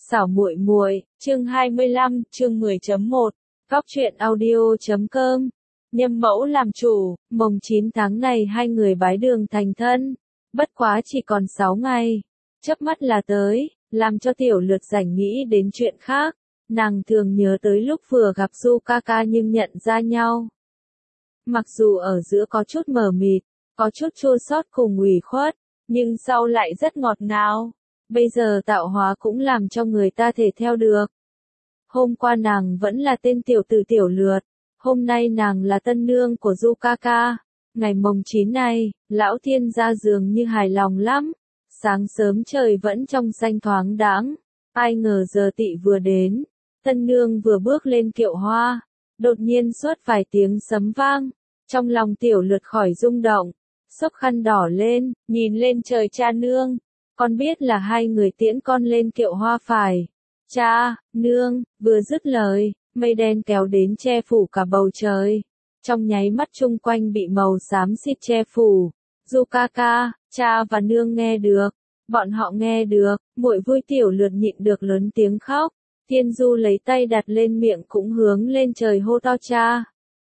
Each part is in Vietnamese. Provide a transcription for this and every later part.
Xảo muội muội, chương 25, chương 10.1, Góc truyện audio.com. Nhâm Mẫu làm chủ, mồng 9 tháng này hai người bái đường thành thân, bất quá chỉ còn 6 ngày, chớp mắt là tới, làm cho Tiểu Lượt rảnh nghĩ đến chuyện khác, nàng thường nhớ tới lúc vừa gặp Du ca ca nhưng nhận ra nhau. Mặc dù ở giữa có chút mờ mịt, có chút chua xót cùng ủy khuất, nhưng sau lại rất ngọt ngào. Bây giờ tạo hóa cũng làm cho người ta thể theo được. Hôm qua nàng vẫn là tên tiểu tử Tiểu Lượt, hôm nay nàng là tân nương của Du ca ca. Ngày mồng 9 này, lão thiên gia dường như hài lòng lắm. Sáng sớm trời vẫn trong xanh thoáng đãng, ai ngờ giờ tỵ vừa đến, tân nương vừa bước lên kiệu hoa, đột nhiên suốt vài tiếng sấm vang, trong lòng Tiểu Lượt khỏi rung động, xốc khăn đỏ lên, nhìn lên trời cha nương. Con biết là hai người tiễn con lên kiệu hoa phải. Cha, nương, vừa dứt lời, mây đen kéo đến che phủ cả bầu trời. Trong nháy mắt chung quanh bị màu xám xịt che phủ. Du ca ca, cha và nương nghe được. Bọn họ nghe được, muội vui Tiểu Lượt nhịn được lớn tiếng khóc. Thiên Du lấy tay đặt lên miệng cũng hướng lên trời hô to cha.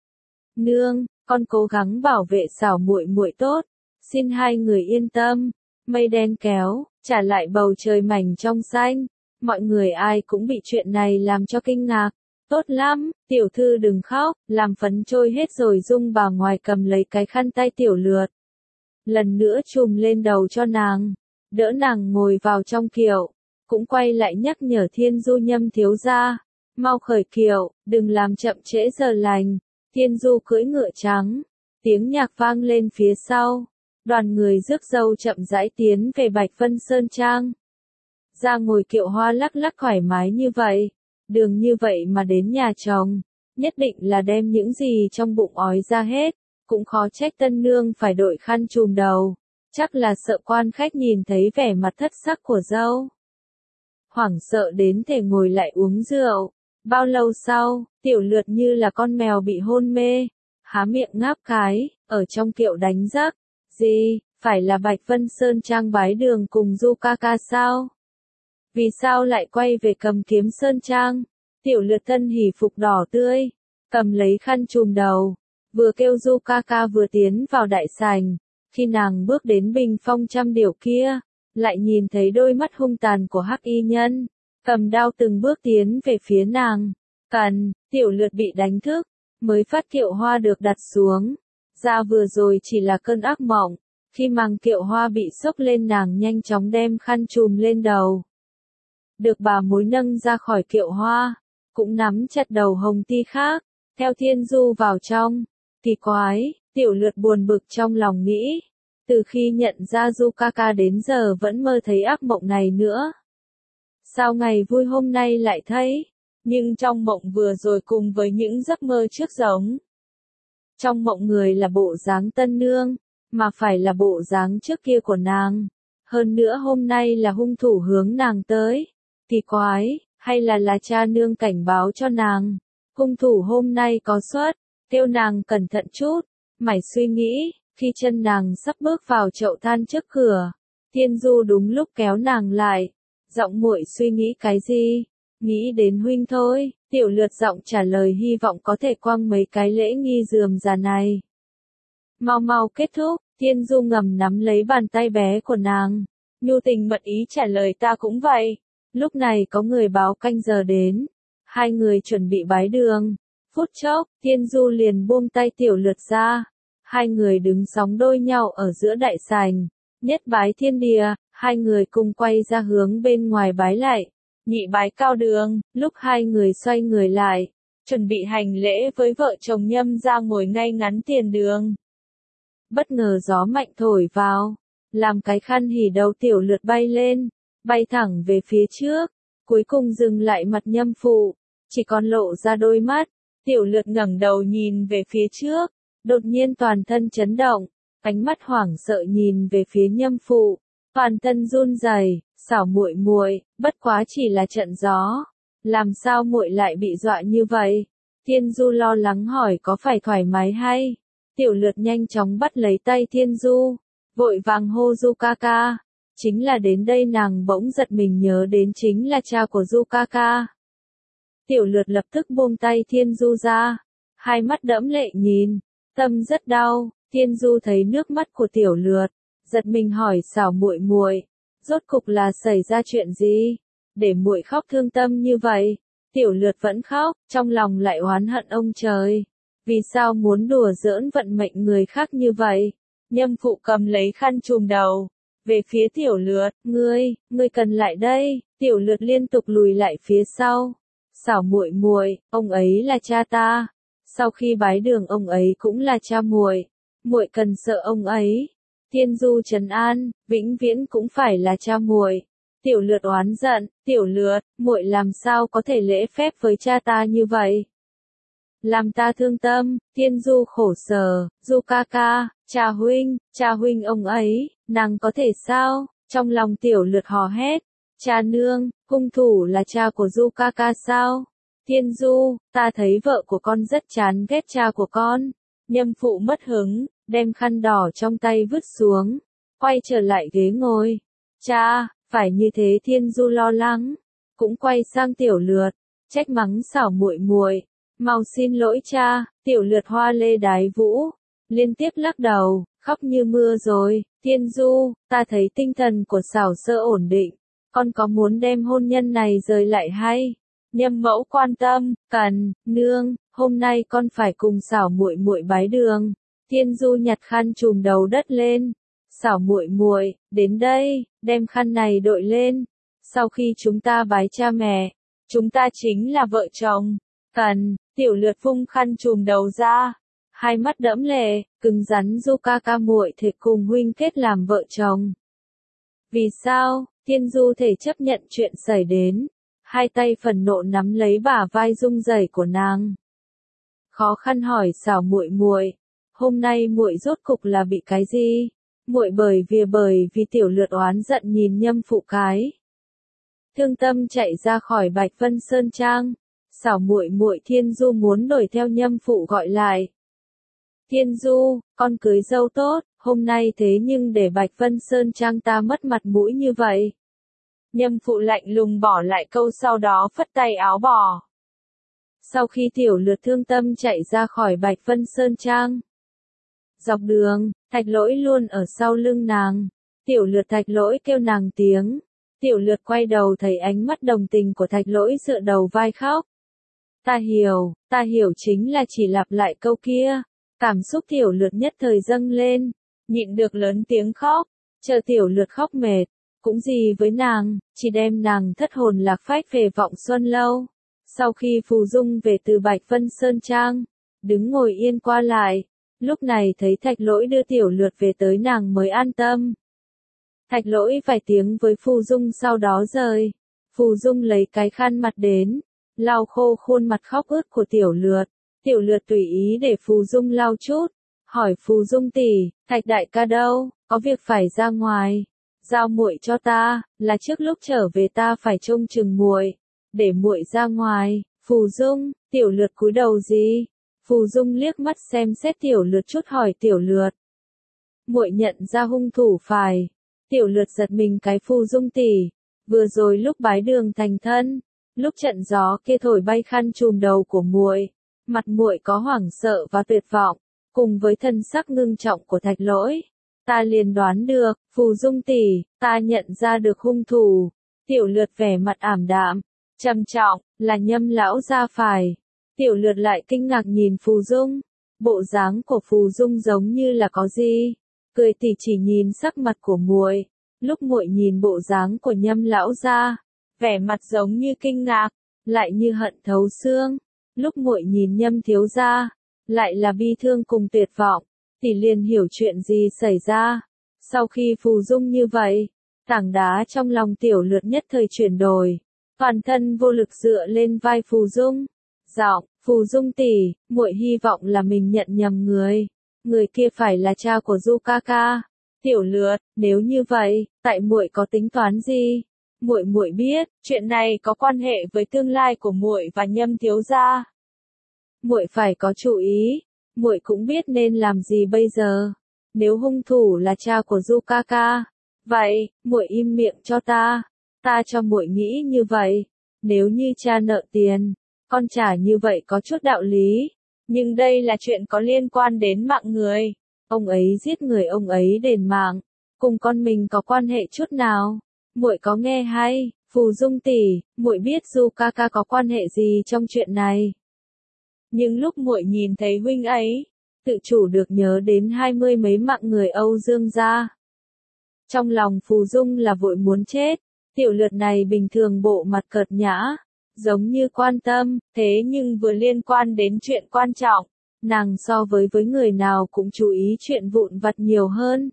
Nương, con cố gắng bảo vệ xảo muội muội tốt. Xin hai người yên tâm. Mây đen kéo, trả lại bầu trời mảnh trong xanh. Mọi người ai cũng bị chuyện này làm cho kinh ngạc. Tốt lắm, tiểu thư đừng khóc, làm phấn trôi hết rồi. Dung bà ngoài cầm lấy cái khăn tay Tiểu Lượt. Lần nữa trùm lên đầu cho nàng, đỡ nàng ngồi vào trong kiệu. Cũng quay lại nhắc nhở Thiên Du Nhâm thiếu gia, mau khởi kiệu, đừng làm chậm trễ giờ lành. Thiên Du cưỡi ngựa trắng, tiếng nhạc vang lên phía sau. Đoàn người rước dâu chậm rãi tiến về Bạch Vân Sơn Trang. Ra ngồi kiệu hoa lắc lắc thoải mái như vậy, đường như vậy mà đến nhà chồng, nhất định là đem những gì trong bụng ói ra hết, cũng khó trách tân nương phải đội khăn trùm đầu, chắc là sợ quan khách nhìn thấy vẻ mặt thất sắc của dâu. Hoảng sợ đến thể ngồi lại uống rượu, bao lâu sau, Tiểu Lượt như là con mèo bị hôn mê, há miệng ngáp cái, ở trong kiệu đánh giấc. Gì, phải là Bạch Vân Sơn Trang bái đường cùng Du ca ca sao? Vì sao lại quay về Cầm Kiếm Sơn Trang? Tiểu Lượt thân hỉ phục đỏ tươi, cầm lấy khăn trùm đầu, vừa kêu Du ca ca vừa tiến vào đại sảnh. Khi nàng bước đến bình phong trăm điểu kia, lại nhìn thấy đôi mắt hung tàn của Hắc Y Nhân, cầm đao từng bước tiến về phía nàng. Cần, Tiểu Lượt bị đánh thức, mới phát kiệu hoa được đặt xuống. Ra vừa rồi chỉ là cơn ác mộng, khi màng kiệu hoa bị xốc lên nàng nhanh chóng đem khăn trùm lên đầu. Được bà mối nâng ra khỏi kiệu hoa, cũng nắm chặt đầu hồng ti khác, theo Thiên Du vào trong. Kỳ quái, Tiểu Lượt buồn bực trong lòng nghĩ, từ khi nhận ra Du ca ca đến giờ vẫn mơ thấy ác mộng này nữa. Sao ngày vui hôm nay lại thấy, nhưng trong mộng vừa rồi cùng với những giấc mơ trước giống. Trong mộng người là bộ dáng tân nương, mà phải là bộ dáng trước kia của nàng. Hơn nữa hôm nay là hung thủ hướng nàng tới. Kỳ quái, hay là cha nương cảnh báo cho nàng. Hung thủ hôm nay có xuất, kêu nàng cẩn thận chút. Mải suy nghĩ, khi chân nàng sắp bước vào chậu than trước cửa, Thiên Du đúng lúc kéo nàng lại. Giọng muội suy nghĩ cái gì? Nghĩ đến huynh thôi. Tiểu Lượt giọng trả lời hy vọng có thể quăng mấy cái lễ nghi rườm rà này. Mau mau kết thúc, Thiên Du ngầm nắm lấy bàn tay bé của nàng. Nhu tình mật ý trả lời ta cũng vậy. Lúc này có người báo canh giờ đến. Hai người chuẩn bị bái đường. Phút chốc, Thiên Du liền buông tay Tiểu Lượt ra. Hai người đứng sóng đôi nhau ở giữa đại sảnh. Nhất bái thiên địa, hai người cùng quay ra hướng bên ngoài bái lại. Nhị bái cao đường, lúc hai người xoay người lại, chuẩn bị hành lễ với vợ chồng Nhâm ra ngồi ngay ngắn tiền đường. Bất ngờ gió mạnh thổi vào, làm cái khăn hỉ đầu Tiểu Lượt bay lên, bay thẳng về phía trước, cuối cùng dừng lại mặt Nhâm phụ, chỉ còn lộ ra đôi mắt. Tiểu Lượt ngẩng đầu nhìn về phía trước, đột nhiên toàn thân chấn động, ánh mắt hoảng sợ nhìn về phía Nhâm phụ, toàn thân run rẩy. Xảo muội muội, bất quá chỉ là trận gió, làm sao muội lại bị dọa như vậy? Thiên Du lo lắng hỏi có phải thoải mái hay? Tiểu Lượt nhanh chóng bắt lấy tay Thiên Du, vội vàng hô Du ca ca. Chính là đến đây nàng bỗng giật mình nhớ đến chính là cha của Du ca ca. Tiểu Lượt lập tức buông tay Thiên Du ra, hai mắt đẫm lệ nhìn, tâm rất đau. Thiên Du thấy nước mắt của Tiểu Lượt, giật mình hỏi Xảo muội muội, rốt cục là xảy ra chuyện gì, để muội khóc thương tâm như vậy? Tiểu Lượt vẫn khóc, trong lòng lại oán hận ông trời, vì sao muốn đùa giỡn vận mệnh người khác như vậy? Nhâm Phụ cầm lấy khăn trùm đầu, về phía Tiểu Lượt, ngươi cần lại đây. Tiểu Lượt liên tục lùi lại phía sau. Xảo muội muội, ông ấy là cha ta. Sau khi bái đường ông ấy cũng là cha muội. Muội cần sợ ông ấy. Thiên Du trấn an, vĩnh viễn cũng phải là cha muội. Tiểu Lượt oán giận, Tiểu Lượt, muội làm sao có thể lễ phép với cha ta như vậy? Làm ta thương tâm. Thiên Du khổ sở, Du ca ca, cha huynh ông ấy, nàng có thể sao? Trong lòng Tiểu Lượt hò hét, cha nương, hung thủ là cha của Du ca ca sao? Thiên Du, ta thấy vợ của con rất chán ghét cha của con. Nhâm Phụ mất hứng, đem khăn đỏ trong tay vứt xuống, quay trở lại ghế ngồi. Cha, phải như thế. Thiên Du lo lắng, cũng quay sang Tiểu Lượt, trách mắng Xảo muội muội, mau xin lỗi cha. Tiểu Lượt hoa lê đái vũ, liên tiếp lắc đầu, khóc như mưa rồi. Thiên Du, ta thấy tinh thần của Xảo sơ ổn định, con có muốn đem hôn nhân này rời lại hay? Nhâm Mẫu quan tâm, cần, nương, hôm nay con phải cùng Xảo muội muội bái đường. Thiên Du nhặt khăn trùm đầu đất lên. Xảo muội muội, đến đây, đem khăn này đội lên. Sau khi chúng ta bái cha mẹ, chúng ta chính là vợ chồng. Cần, Tiểu Lượt vung khăn trùm đầu ra, hai mắt đẫm lệ, cứng rắn. Du ca ca muội thể cùng huynh kết làm vợ chồng. Vì sao? Thiên Du thể chấp nhận chuyện xảy đến, hai tay phần nộ nắm lấy bả vai rung rẩy của nàng. Khó khăn hỏi Xảo muội muội, hôm nay muội rốt cục là bị cái gì? Muội bởi vì Tiểu Lượt oán giận nhìn Nhâm Phụ cái. Thương tâm chạy ra khỏi Bạch Vân Sơn Trang. Xảo muội muội. Thiên Du muốn đuổi theo Nhâm Phụ gọi lại. Thiên Du, con cưới dâu tốt, hôm nay thế nhưng để Bạch Vân Sơn Trang ta mất mặt mũi như vậy. Nhâm Phụ lạnh lùng bỏ lại câu sau đó phất tay áo bỏ. Sau khi Tiểu Lượt thương tâm chạy ra khỏi Bạch Vân Sơn Trang, dọc đường, Thạch Lỗi luôn ở sau lưng nàng. Tiểu Lượt. Thạch Lỗi kêu nàng tiếng. Tiểu Lượt quay đầu thấy ánh mắt đồng tình của Thạch Lỗi dựa đầu vai khóc. Ta hiểu chính là chỉ lặp lại câu kia. Cảm xúc Tiểu Lượt nhất thời dâng lên, nhịn được lớn tiếng khóc. Chờ Tiểu Lượt khóc mệt, cũng gì với nàng, chỉ đem nàng thất hồn lạc phách về Vọng Xuân Lâu. Sau khi Phù Dung về từ Bạch Vân Sơn Trang, đứng ngồi yên qua lại, lúc này thấy Thạch Lỗi đưa Tiểu Lượt về tới nàng mới an tâm. Thạch Lỗi vài tiếng với Phù Dung sau đó rời. Phù Dung lấy cái khăn mặt đến, lau khô khuôn mặt khóc ướt của Tiểu Lượt. Tiểu Lượt tùy ý để Phù Dung lau chút, hỏi Phù Dung tỷ, Thạch đại ca đâu, có việc phải ra ngoài, giao muội cho ta, là trước lúc trở về ta phải trông chừng muội, để muội ra ngoài. Phù Dung. Tiểu Lượt cúi đầu gì? Phù Dung liếc mắt xem xét Tiểu Lượt chút hỏi Tiểu Lượt, muội nhận ra hung thủ phải? Tiểu Lượt giật mình cái. Phù Dung tỷ, vừa rồi lúc bái đường thành thân, lúc trận gió kia thổi bay khăn trùm đầu của muội, mặt muội có hoảng sợ và tuyệt vọng, cùng với thân sắc ngưng trọng của Thạch Lỗi, ta liền đoán được. Phù Dung tỷ, ta nhận ra được hung thủ. Tiểu Lượt vẻ mặt ảm đạm, trầm trọng, là Nhâm lão gia phải. Tiểu Lượt lại kinh ngạc nhìn Phù Dung, bộ dáng của Phù Dung giống như là có gì, cười tỉ chỉ nhìn sắc mặt của muội. Lúc muội nhìn bộ dáng của Nhâm lão gia, vẻ mặt giống như kinh ngạc, lại như hận thấu xương. Lúc muội nhìn Nhâm thiếu gia, lại là bi thương cùng tuyệt vọng, tỷ liền hiểu chuyện gì xảy ra. Sau khi Phù Dung như vậy, tảng đá trong lòng Tiểu Lượt nhất thời chuyển đổi, toàn thân vô lực dựa lên vai Phù Dung. Giọng, Phù Dung tỷ, muội hy vọng là mình nhận nhầm người. Người kia phải là cha của Du ca ca. Tiểu Lượt, nếu như vậy, tại muội có tính toán gì? Muội biết, chuyện này có quan hệ với tương lai của muội và Nhâm thiếu gia. Muội phải có chủ ý, muội cũng biết nên làm gì bây giờ. Nếu hung thủ là cha của Du ca ca, Vậy, muội im miệng cho ta cho muội nghĩ như vậy. Nếu như cha nợ tiền, con trả như vậy có chút đạo lý. Nhưng đây là chuyện có liên quan đến mạng người. Ông ấy giết người ông ấy đền mạng. Cùng con mình có quan hệ chút nào? Muội có nghe hay? Phù Dung tỷ, muội biết Du ca ca có quan hệ gì trong chuyện này? Nhưng lúc muội nhìn thấy huynh ấy, tự chủ được nhớ đến 20 mấy mạng người Âu Dương gia. Trong lòng Phù Dung là vội muốn chết. Tiểu Lượt này bình thường bộ mặt cợt nhã, giống như quan tâm, thế nhưng vừa liên quan đến chuyện quan trọng, nàng so với người nào cũng chú ý chuyện vụn vặt nhiều hơn.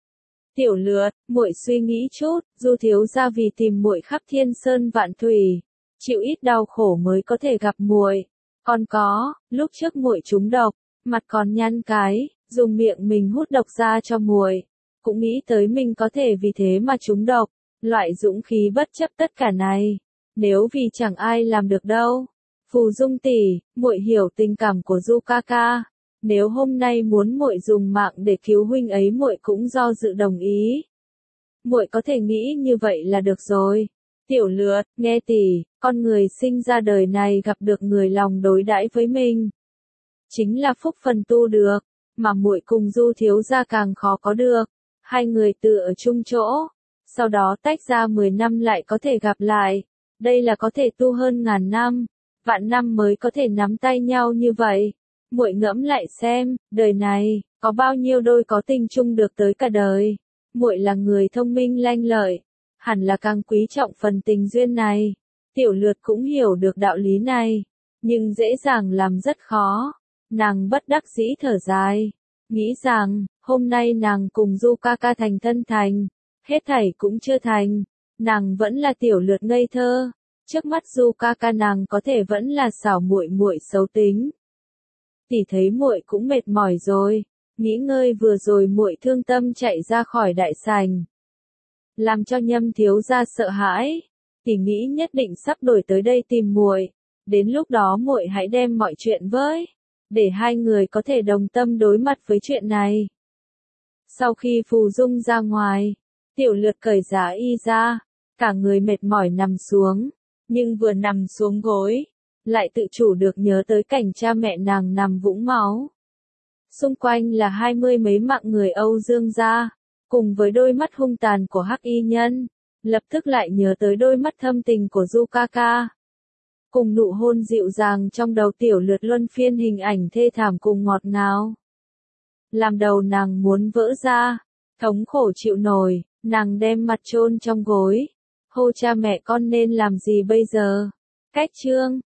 Tiểu Lượt, muội suy nghĩ chút, Du thiếu gia vì tìm muội khắp thiên sơn vạn thủy, chịu ít đau khổ mới có thể gặp muội. Còn có, lúc trước muội trúng độc, mặt còn nhăn cái, dùng miệng mình hút độc ra cho muội, cũng nghĩ tới mình có thể vì thế mà trúng độc. Loại dũng khí bất chấp tất cả này, nếu vì chẳng ai làm được đâu. Phù Dung tỷ, muội hiểu tình cảm của Du ca ca. Nếu hôm nay muốn muội dùng mạng để cứu huynh ấy muội cũng do dự đồng ý. Muội có thể nghĩ như vậy là được rồi. Tiểu Lượt, nghe tỷ, con người sinh ra đời này gặp được người lòng đối đãi với mình, chính là phúc phần tu được, mà muội cùng Du thiếu gia càng khó có được. Hai người tự ở chung chỗ, sau đó tách ra 10 năm lại có thể gặp lại. Đây là có thể tu hơn ngàn năm, vạn năm mới có thể nắm tay nhau như vậy. Muội ngẫm lại xem, đời này, có bao nhiêu đôi có tình chung được tới cả đời. Muội là người thông minh lanh lợi, hẳn là càng quý trọng phần tình duyên này. Tiểu Lượt cũng hiểu được đạo lý này, nhưng dễ dàng làm rất khó. Nàng bất đắc dĩ thở dài, nghĩ rằng, hôm nay nàng cùng Du ca ca thành thân thành. Hết thảy cũng chưa thành, nàng vẫn là Tiểu Lượt ngây thơ, trước mắt Du ca ca nàng có thể vẫn là xảo muội muội xấu tính. Tỷ thấy muội cũng mệt mỏi rồi, nghỉ ngơi vừa rồi muội thương tâm chạy ra khỏi đại sảnh, làm cho Nhâm thiếu gia sợ hãi. Tỷ nghĩ nhất định sắp đổi tới đây tìm muội, đến lúc đó muội hãy đem mọi chuyện với, để hai người có thể đồng tâm đối mặt với chuyện này. Sau khi Phù Dung ra ngoài, Tiểu Lượt cởi giá y ra, cả người mệt mỏi nằm xuống, nhưng vừa nằm xuống gối, lại tự chủ được nhớ tới cảnh cha mẹ nàng nằm vũng máu. Xung quanh là 20 mấy mạng người Âu Dương gia, cùng với đôi mắt hung tàn của Hắc Y Nhân, lập tức lại nhớ tới đôi mắt thâm tình của Du ca ca. Cùng nụ hôn dịu dàng trong đầu Tiểu Lượt luân phiên hình ảnh thê thảm cùng ngọt ngào. Làm đầu nàng muốn vỡ ra, thống khổ chịu nổi. Nàng đem mặt chôn trong gối, hô cha mẹ con nên làm gì bây giờ? Cách chương